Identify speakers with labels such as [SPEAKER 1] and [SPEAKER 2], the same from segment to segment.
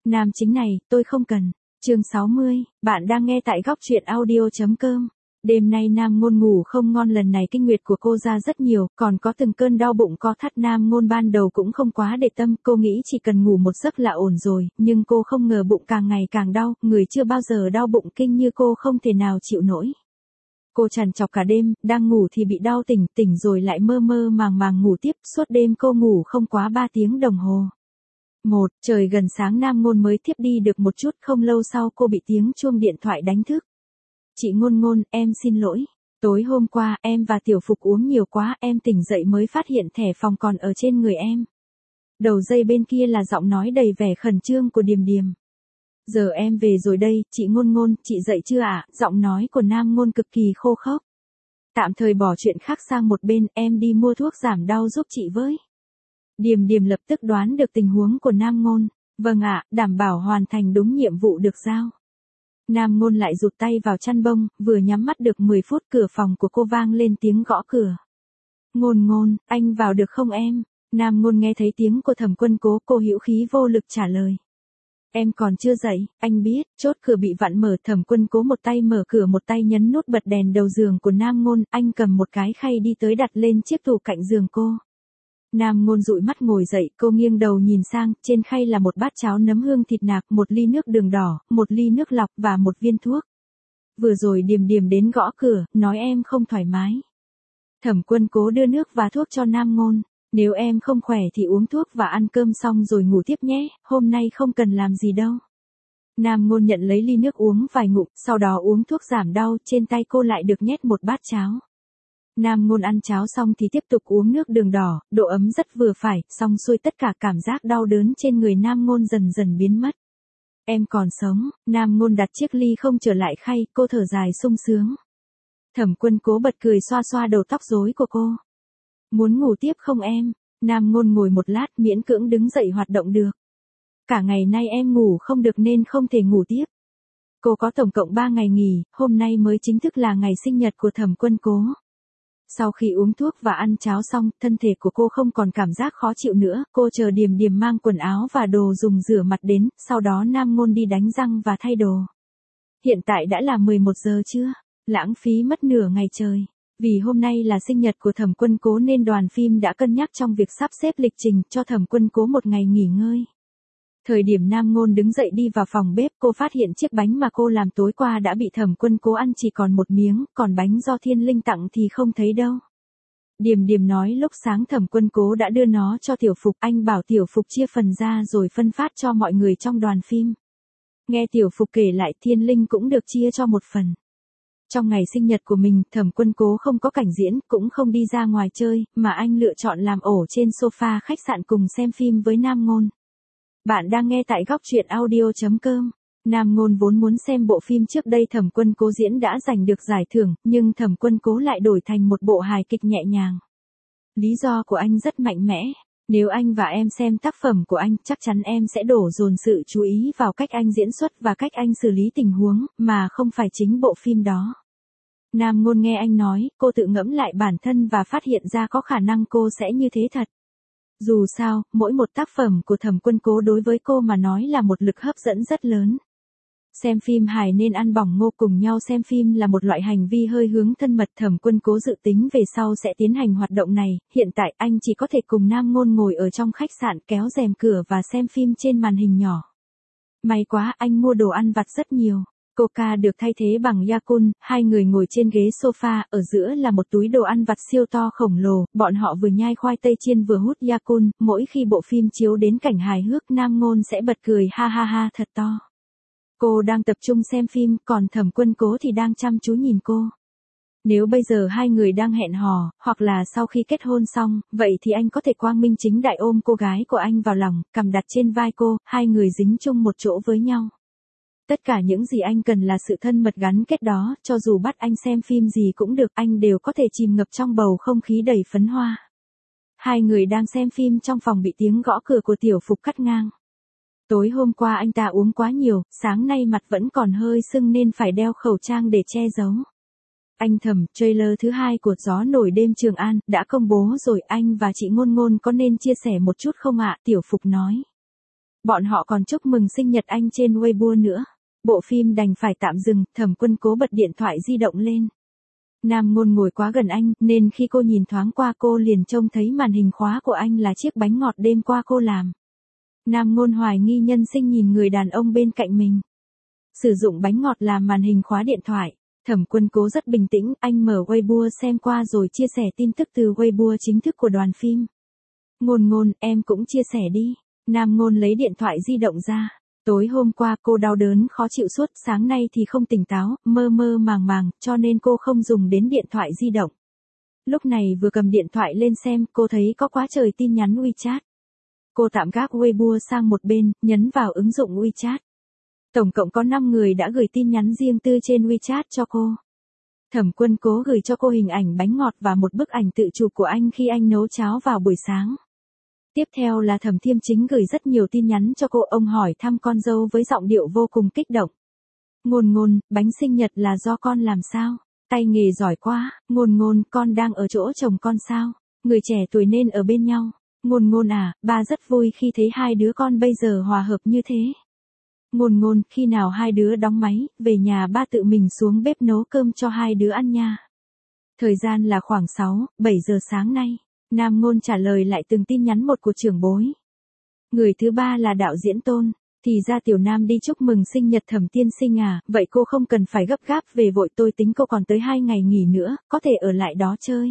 [SPEAKER 1] Nam chính này, tôi không cần. Chương 60, bạn đang nghe tại góc truyện audio.com. Đêm nay Nam Ngôn ngủ không ngon, lần này kinh nguyệt của cô ra rất nhiều, còn có từng cơn đau bụng co thắt. Nam Ngôn ban đầu cũng không quá để tâm, cô nghĩ chỉ cần ngủ một giấc là ổn rồi, nhưng cô không ngờ bụng càng ngày càng đau, người chưa bao giờ đau bụng kinh như cô không thể nào chịu nổi. Cô trằn trọc cả đêm, đang ngủ thì bị đau tỉnh rồi lại mơ mơ màng màng ngủ tiếp, suốt đêm cô ngủ không quá 3 tiếng đồng hồ. Trời gần sáng Nam Ngôn mới thiếp đi được một chút, không lâu sau cô bị tiếng chuông điện thoại đánh thức. Chị Ngôn, em xin lỗi. Tối hôm qua em và Tiểu Phục uống nhiều quá, em tỉnh dậy mới phát hiện thẻ phòng còn ở trên người em. Đầu dây bên kia là giọng nói đầy vẻ khẩn trương của Điềm Điềm. Giờ em về rồi đây, chị Ngôn, chị dậy chưa ạ? Giọng nói của Nam Ngôn cực kỳ khô khốc. Tạm thời bỏ chuyện khác sang một bên, em đi mua thuốc giảm đau giúp chị với. Điềm Điềm lập tức đoán được tình huống của Nam Ngôn. Vâng ạ, đảm bảo hoàn thành đúng nhiệm vụ được giao. Nam Ngôn lại rụt tay vào chăn bông, vừa nhắm mắt được 10 phút cửa phòng của cô vang lên tiếng gõ cửa. Ngôn, anh vào được không em? Nam Ngôn nghe thấy tiếng của Thẩm Quân Cố, cô hữu khí vô lực trả lời. Em còn chưa dậy, anh biết. Chốt cửa bị vặn mở, Thẩm Quân Cố một tay mở cửa một tay nhấn nút bật đèn đầu giường của Nam Ngôn, anh cầm một cái khay đi tới đặt lên chiếc tủ cạnh giường cô. Nam Ngôn dụi mắt ngồi dậy, cô nghiêng đầu nhìn sang, trên khay là một bát cháo nấm hương thịt nạc, một ly nước đường đỏ, một ly nước lọc và một viên thuốc. Vừa rồi Điềm Điềm đến gõ cửa, nói em không thoải mái. Thẩm Quân Cố đưa nước và thuốc cho Nam Ngôn. Nếu em không khỏe thì uống thuốc và ăn cơm xong rồi ngủ tiếp nhé, hôm nay không cần làm gì đâu. Nam Ngôn nhận lấy ly nước uống vài ngụm, sau đó uống thuốc giảm đau, trên tay cô lại được nhét một bát cháo. Nam Ngôn ăn cháo xong thì tiếp tục uống nước đường đỏ, độ ấm rất vừa phải, xong xuôi tất cả cảm giác đau đớn trên người Nam Ngôn dần dần biến mất. Em còn sống. Nam Ngôn đặt chiếc ly không trở lại khay, cô thở dài sung sướng. Thẩm Quân Cố bật cười xoa xoa đầu tóc rối của cô. Muốn ngủ tiếp không em? Nam Ngôn ngồi một lát miễn cưỡng đứng dậy hoạt động được. Cả ngày nay em ngủ không được nên không thể ngủ tiếp. Cô có tổng cộng 3 ngày nghỉ, hôm nay mới chính thức là ngày sinh nhật của Thẩm Quân Cố. Sau khi uống thuốc và ăn cháo xong, thân thể của cô không còn cảm giác khó chịu nữa, cô chờ Điềm Điềm mang quần áo và đồ dùng rửa mặt đến, sau đó Nam Ngôn đi đánh răng và thay đồ. Hiện tại đã là 11 giờ trưa, lãng phí mất nửa ngày trời. Vì hôm nay là sinh nhật của Thẩm Quân Cố nên đoàn phim đã cân nhắc trong việc sắp xếp lịch trình cho Thẩm Quân Cố một ngày nghỉ ngơi. Thời điểm Nam Ngôn đứng dậy đi vào phòng bếp, cô phát hiện chiếc bánh mà cô làm tối qua đã bị Thẩm Quân Cố ăn chỉ còn một miếng, còn bánh do Thiên Linh tặng thì không thấy đâu. Điềm Điềm nói lúc sáng Thẩm Quân Cố đã đưa nó cho Tiểu Phục, anh bảo Tiểu Phục chia phần ra rồi phân phát cho mọi người trong đoàn phim. Nghe Tiểu Phục kể lại, Thiên Linh cũng được chia cho một phần. Trong ngày sinh nhật của mình, Thẩm Quân Cố không có cảnh diễn, cũng không đi ra ngoài chơi, mà anh lựa chọn làm ổ trên sofa khách sạn cùng xem phim với Nam Ngôn. Bạn đang nghe tại góc truyện audio.com. Nam Ngôn vốn muốn xem bộ phim trước đây Thẩm Quân Cố diễn đã giành được giải thưởng, nhưng Thẩm Quân Cố lại đổi thành một bộ hài kịch nhẹ nhàng. Lý do của anh rất mạnh mẽ. Nếu anh và em xem tác phẩm của anh, chắc chắn em sẽ đổ dồn sự chú ý vào cách anh diễn xuất và cách anh xử lý tình huống, mà không phải chính bộ phim đó. Nam Ngôn nghe anh nói, cô tự ngẫm lại bản thân và phát hiện ra có khả năng cô sẽ như thế thật. Dù sao, mỗi một tác phẩm của Thẩm Quân Cố đối với cô mà nói là một lực hấp dẫn rất lớn. Xem phim hài nên ăn bỏng ngô, cùng nhau xem phim là một loại hành vi hơi hướng thân mật. Thẩm Quân Cố dự tính về sau sẽ tiến hành hoạt động này, hiện tại anh chỉ có thể cùng Nam Ngôn ngồi ở trong khách sạn kéo rèm cửa và xem phim trên màn hình nhỏ. May quá anh mua đồ ăn vặt rất nhiều. Coca được thay thế bằng Yakult, hai người ngồi trên ghế sofa, ở giữa là một túi đồ ăn vặt siêu to khổng lồ, bọn họ vừa nhai khoai tây chiên vừa hút Yakult, mỗi khi bộ phim chiếu đến cảnh hài hước Nam Ngôn sẽ bật cười ha ha ha thật to. Cô đang tập trung xem phim, còn Thẩm Quân Cố thì đang chăm chú nhìn cô. Nếu bây giờ hai người đang hẹn hò, hoặc là sau khi kết hôn xong, vậy thì anh có thể quang minh chính đại ôm cô gái của anh vào lòng, cằm đặt trên vai cô, hai người dính chung một chỗ với nhau. Tất cả những gì anh cần là sự thân mật gắn kết đó, cho dù bắt anh xem phim gì cũng được, anh đều có thể chìm ngập trong bầu không khí đầy phấn hoa. Hai người đang xem phim trong phòng bị tiếng gõ cửa của Tiểu Phục cắt ngang. Tối hôm qua anh ta uống quá nhiều, sáng nay mặt vẫn còn hơi sưng nên phải đeo khẩu trang để che giấu. Anh Thẩm, trailer thứ 2 của Gió Nổi Đêm Trường An đã công bố rồi, anh và chị Ngôn có nên chia sẻ một chút không ạ? Tiểu Phục nói. Bọn họ còn chúc mừng sinh nhật anh trên Weibo nữa. Bộ phim đành phải tạm dừng, Thẩm Quân Cố bật điện thoại di động lên. Nam Ngôn ngồi quá gần anh, nên khi cô nhìn thoáng qua cô liền trông thấy màn hình khóa của anh là chiếc bánh ngọt đêm qua cô làm. Nam Ngôn hoài nghi nhân sinh nhìn người đàn ông bên cạnh mình. Sử dụng bánh ngọt làm màn hình khóa điện thoại. Thẩm Quân Cố rất bình tĩnh, anh mở Weibo xem qua rồi chia sẻ tin tức từ Weibo chính thức của đoàn phim. Ngôn Ngôn, em cũng chia sẻ đi. Nam Ngôn lấy điện thoại di động ra. Tối hôm qua cô đau đớn khó chịu suốt, sáng nay thì không tỉnh táo, mơ mơ màng màng, cho nên cô không dùng đến điện thoại di động. Lúc này vừa cầm điện thoại lên xem, cô thấy có quá trời tin nhắn WeChat. Cô tạm gác Weibo sang một bên, nhấn vào ứng dụng WeChat. Tổng cộng có 5 người đã gửi tin nhắn riêng tư trên WeChat cho cô. Thẩm Quân Cố gửi cho cô hình ảnh bánh ngọt và một bức ảnh tự chụp của anh khi anh nấu cháo vào buổi sáng. Tiếp theo là Thẩm Thiêm Chính gửi rất nhiều tin nhắn cho cô, ông hỏi thăm con dâu với giọng điệu vô cùng kích động. Ngôn Ngôn, bánh sinh nhật là do con làm sao? Tay nghề giỏi quá. Ngôn Ngôn, con đang ở chỗ chồng con sao? Người trẻ tuổi nên ở bên nhau. Ngôn Ngôn à, ba rất vui khi thấy hai đứa con bây giờ hòa hợp như thế. Ngôn Ngôn, khi nào hai đứa đóng máy, về nhà ba tự mình xuống bếp nấu cơm cho hai đứa ăn nha. Thời gian là khoảng 6-7 giờ sáng nay. Nam Ngôn trả lời lại từng tin nhắn một của trưởng bối. Người thứ ba là đạo diễn Tôn. Thì ra Tiểu Nam đi chúc mừng sinh nhật Thẩm tiên sinh à, vậy cô không cần phải gấp gáp về vội, tôi tính cô còn tới 2 ngày nghỉ nữa, có thể ở lại đó chơi.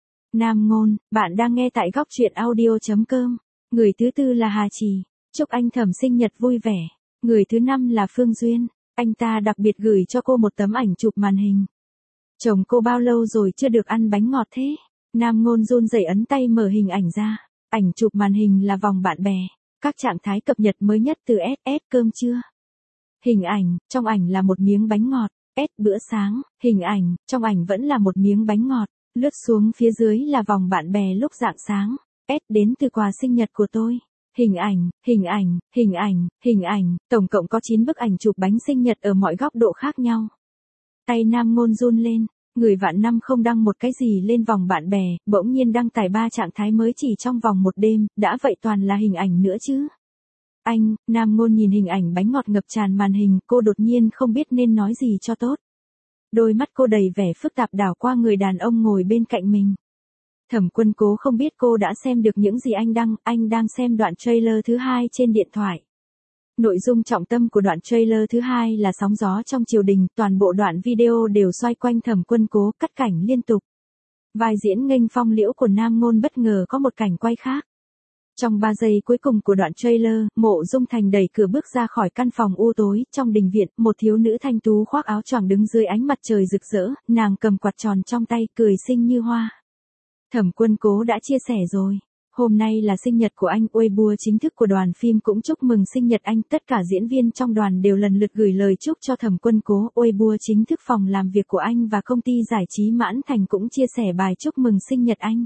[SPEAKER 1] Nam Ngôn, bạn đang nghe tại góc truyện audio.com. Người thứ tư là Hà Trì. Chúc anh Thẩm sinh nhật vui vẻ. Người thứ năm là Phương Duyên. Anh ta đặc biệt gửi cho cô một tấm ảnh chụp màn hình. Chồng cô bao lâu rồi chưa được ăn bánh ngọt thế? Nam Ngôn run rẩy ấn tay mở hình ảnh ra. Ảnh chụp màn hình là vòng bạn bè. Các trạng thái cập nhật mới nhất từ SS cơm trưa. Hình ảnh, trong ảnh là một miếng bánh ngọt. S bữa sáng. Hình ảnh, trong ảnh vẫn là một miếng bánh ngọt. Lướt xuống phía dưới là vòng bạn bè lúc rạng sáng. S đến từ quà sinh nhật của tôi. Hình ảnh, hình ảnh, hình ảnh, hình ảnh, tổng cộng có 9 bức ảnh chụp bánh sinh nhật ở mọi góc độ khác nhau. Tay Nam Ngôn run lên, người vạn năm không đăng một cái gì lên vòng bạn bè, bỗng nhiên đăng tải 3 trạng thái mới chỉ trong vòng một đêm, đã vậy toàn là hình ảnh nữa chứ. Anh, Nam Ngôn nhìn hình ảnh bánh ngọt ngập tràn màn hình, cô đột nhiên không biết nên nói gì cho tốt. Đôi mắt cô đầy vẻ phức tạp đảo qua người đàn ông ngồi bên cạnh mình. Thẩm Quân Cố không biết cô đã xem được những gì anh đang xem đoạn trailer thứ 2 trên điện thoại. Nội dung trọng tâm của đoạn trailer thứ 2 là sóng gió trong triều đình, toàn bộ đoạn video đều xoay quanh Thẩm Quân Cố, cắt cảnh liên tục. Vai diễn nghênh phong liễu của Nam Ngôn bất ngờ có một cảnh quay khác. Trong 3 giây cuối cùng của đoạn trailer, Mộ Dung Thành đẩy cửa bước ra khỏi căn phòng u tối, trong đình viện, một thiếu nữ thanh tú khoác áo choàng đứng dưới ánh mặt trời rực rỡ, nàng cầm quạt tròn trong tay, cười xinh như hoa. Thẩm Quân Cố đã chia sẻ rồi. Hôm nay là sinh nhật của anh, Weibo chính thức của đoàn phim cũng chúc mừng sinh nhật anh, tất cả diễn viên trong đoàn đều lần lượt gửi lời chúc cho Thẩm Quân Cố, Weibo chính thức phòng làm việc của anh và công ty giải trí Mãn Thành cũng chia sẻ bài chúc mừng sinh nhật anh.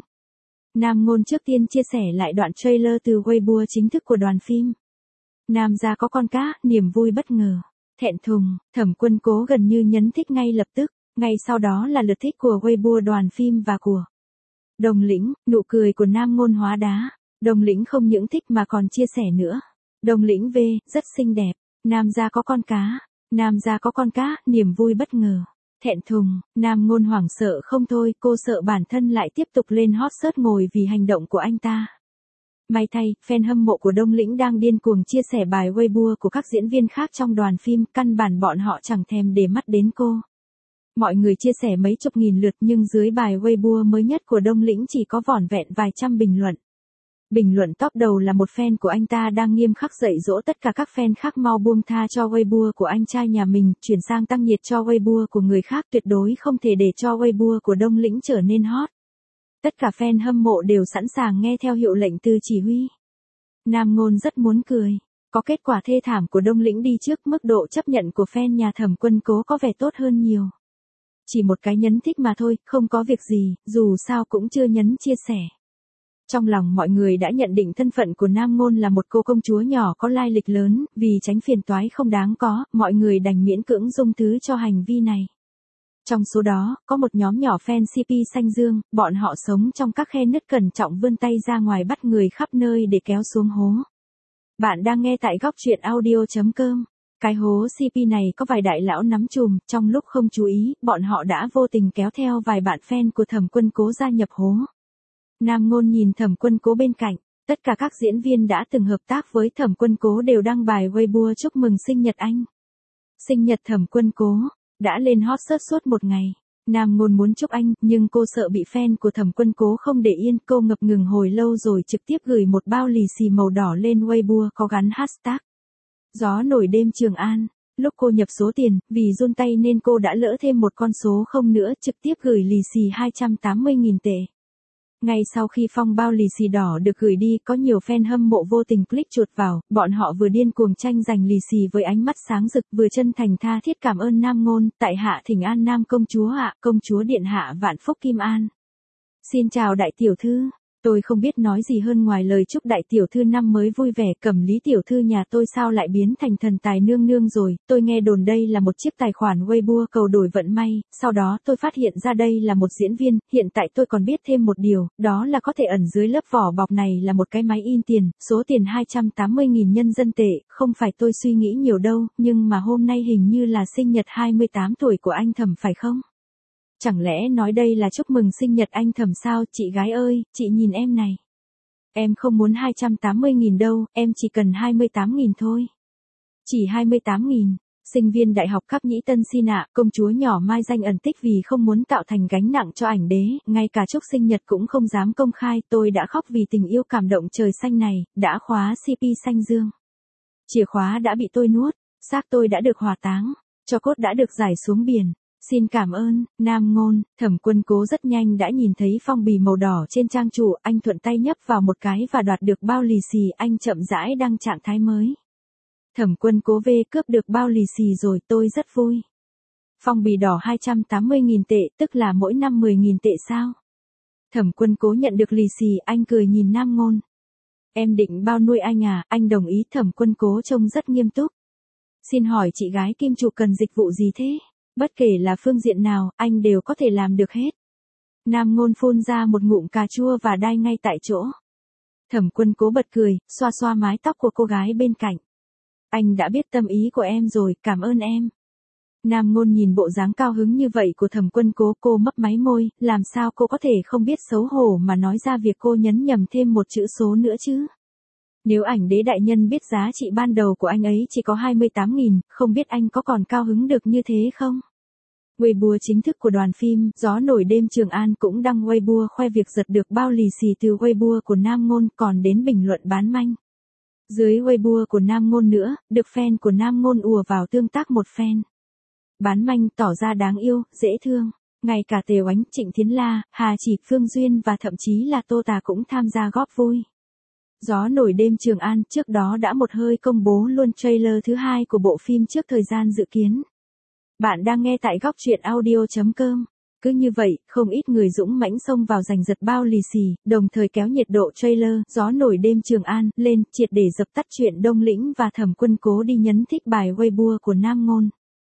[SPEAKER 1] Nam Ngôn trước tiên chia sẻ lại đoạn trailer từ Weibo chính thức của đoàn phim. Nam gia có con cá, niềm vui bất ngờ. Thẹn thùng, Thẩm Quân Cố gần như nhấn thích ngay lập tức, ngay sau đó là lượt thích của Weibo đoàn phim và của Đồng Lĩnh, nụ cười của Nam Ngôn hóa đá. Đồng Lĩnh không những thích mà còn chia sẻ nữa. Đồng Lĩnh V, rất xinh đẹp. Nam gia có con cá. Nam gia có con cá, niềm vui bất ngờ. Thẹn thùng, Nam Ngôn hoảng sợ không thôi, cô sợ bản thân lại tiếp tục lên hot search ngồi vì hành động của anh ta. May thay, fan hâm mộ của Đông Lĩnh đang điên cuồng chia sẻ bài Weibo của các diễn viên khác trong đoàn phim, căn bản bọn họ chẳng thèm để mắt đến cô. Mọi người chia sẻ mấy chục nghìn lượt nhưng dưới bài Weibo mới nhất của Đông Lĩnh chỉ có vỏn vẹn vài trăm bình luận. Bình luận top đầu là một fan của anh ta đang nghiêm khắc dạy dỗ tất cả các fan khác mau buông tha cho Weibo của anh trai nhà mình, chuyển sang tăng nhiệt cho Weibo của người khác, tuyệt đối không thể để cho Weibo của Đông Lĩnh trở nên hot. Tất cả fan hâm mộ đều sẵn sàng nghe theo hiệu lệnh từ chỉ huy. Nam Ngôn rất muốn cười. Có kết quả thê thảm của Đông Lĩnh đi trước, mức độ chấp nhận của fan nhà Thẩm Quân Cố có vẻ tốt hơn nhiều. Chỉ một cái nhấn thích mà thôi, không có việc gì, dù sao cũng chưa nhấn chia sẻ. Trong lòng mọi người đã nhận định thân phận của Nam Ngôn là một cô công chúa nhỏ có lai lịch lớn, vì tránh phiền toái không đáng có, mọi người đành miễn cưỡng dung thứ cho hành vi này. Trong số đó, có một nhóm nhỏ fan CP Xanh Dương, bọn họ sống trong các khe nứt cẩn trọng vươn tay ra ngoài bắt người khắp nơi để kéo xuống hố. Bạn đang nghe tại góc truyện audio.com. Cái hố CP này có vài đại lão nắm chùm, trong lúc không chú ý, bọn họ đã vô tình kéo theo vài bạn fan của Thẩm Quân Cố gia nhập hố. Nam Ngôn nhìn Thẩm Quân Cố bên cạnh, tất cả các diễn viên đã từng hợp tác với Thẩm Quân Cố đều đăng bài Weibo chúc mừng sinh nhật anh. Sinh nhật Thẩm Quân Cố đã lên hot search suốt một ngày. Nam Ngôn muốn chúc anh, nhưng cô sợ bị fan của Thẩm Quân Cố không để yên, cô ngập ngừng hồi lâu rồi trực tiếp gửi một bao lì xì màu đỏ lên Weibo có gắn hashtag Gió nổi đêm Trường An. Lúc cô nhập số tiền, vì run tay nên cô đã lỡ thêm một con số không nữa, trực tiếp gửi lì xì 280.000 tệ. Ngay sau khi phong bao lì xì đỏ được gửi đi, có nhiều fan hâm mộ vô tình click chuột vào, bọn họ vừa điên cuồng tranh giành lì xì với ánh mắt sáng rực, vừa chân thành tha thiết cảm ơn Nam Ngôn, tại hạ thỉnh an Nam công chúa ạ, công chúa điện hạ vạn phúc kim an. Xin chào đại tiểu thư. Tôi không biết nói gì hơn ngoài lời chúc đại tiểu thư năm mới vui vẻ. Cẩm Lý tiểu thư nhà tôi sao lại biến thành thần tài nương nương rồi, tôi nghe đồn đây là một chiếc tài khoản Weibo cầu đổi vận may, sau đó tôi phát hiện ra đây là một diễn viên, hiện tại tôi còn biết thêm một điều, đó là có thể ẩn dưới lớp vỏ bọc này là một cái máy in tiền, số tiền 280.000 nhân dân tệ, không phải tôi suy nghĩ nhiều đâu, nhưng mà hôm nay hình như là sinh nhật 28 tuổi của anh Thẩm phải không? Chẳng lẽ nói đây là chúc mừng sinh nhật anh Thẩm sao? Chị gái ơi, chị nhìn em này. Em không muốn 280.000 đâu, em chỉ cần 28.000 thôi. Chỉ 28.000. Sinh viên đại học cấp Nhĩ Tân xin ạ, công chúa nhỏ mai danh ẩn tích vì không muốn tạo thành gánh nặng cho ảnh đế, ngay cả chúc sinh nhật cũng không dám công khai, tôi đã khóc vì tình yêu cảm động trời xanh này, đã khóa CP xanh dương. Chìa khóa đã bị tôi nuốt, xác tôi đã được hỏa táng, tro cốt đã được giải xuống biển. Xin cảm ơn, Nam Ngôn. Thẩm Quân Cố rất nhanh đã nhìn thấy phong bì màu đỏ trên trang chủ, anh thuận tay nhấp vào một cái và đoạt được bao lì xì, anh chậm rãi đăng trạng thái mới. Thẩm Quân Cố về cướp được bao lì xì rồi, tôi rất vui. Phong bì đỏ 280.000 tệ, tức là mỗi năm 10.000 tệ sao? Thẩm Quân Cố nhận được lì xì, anh cười nhìn Nam Ngôn. Em định bao nuôi anh à? Anh đồng ý. Thẩm Quân Cố trông rất nghiêm túc. Xin hỏi chị gái Kim chủ cần dịch vụ gì thế? Bất kể là phương diện nào, anh đều có thể làm được hết. Nam Ngôn phun ra một ngụm cà chua và đai ngay tại chỗ. Thẩm Quân Cố bật cười, xoa xoa mái tóc của cô gái bên cạnh. Anh đã biết tâm ý của em rồi, cảm ơn em. Nam Ngôn nhìn bộ dáng cao hứng như vậy của Thẩm Quân Cố, cô mấp máy môi, làm sao cô có thể không biết xấu hổ mà nói ra việc cô nhấn nhầm thêm một chữ số nữa chứ. Nếu ảnh đế đại nhân biết giá trị ban đầu của anh ấy chỉ có 28.000, không biết anh có còn cao hứng được như thế không? Weibo chính thức của đoàn phim Gió nổi đêm Trường An cũng đăng Weibo khoe việc giật được bao lì xì từ Weibo của Nam Ngôn, còn đến bình luận bán manh. Dưới Weibo của Nam Ngôn nữa, được fan của Nam Ngôn ùa vào tương tác một fan. Bán manh tỏ ra đáng yêu, dễ thương. Ngay cả Tề Oánh, Trịnh Thiến La, Hà Chỉ, Phương Duyên và thậm chí là Tô Tà cũng tham gia góp vui. Gió nổi đêm Trường An trước đó đã một hơi công bố luôn trailer thứ 2 của bộ phim trước thời gian dự kiến. Bạn đang nghe tại góc truyện audio.com. Cứ như vậy, không ít người dũng mãnh xông vào giành giật bao lì xì, đồng thời kéo nhiệt độ trailer Gió nổi đêm Trường An lên, triệt để dập tắt chuyện Đông Lĩnh và Thẩm Quân Cố đi nhấn thích bài Weibo của Nam Ngôn.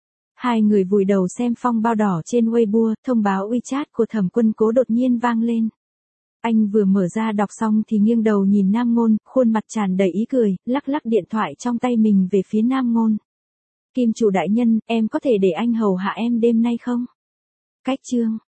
[SPEAKER 1] Hai người vùi đầu xem phong bao đỏ trên Weibo, thông báo WeChat của Thẩm Quân Cố đột nhiên vang lên. Anh vừa mở ra đọc xong thì nghiêng đầu nhìn Nam Ngôn, khuôn mặt tràn đầy ý cười, lắc lắc điện thoại trong tay mình về phía Nam Ngôn. Kim chủ đại nhân, em có thể để anh hầu hạ em đêm nay không? Cách chương.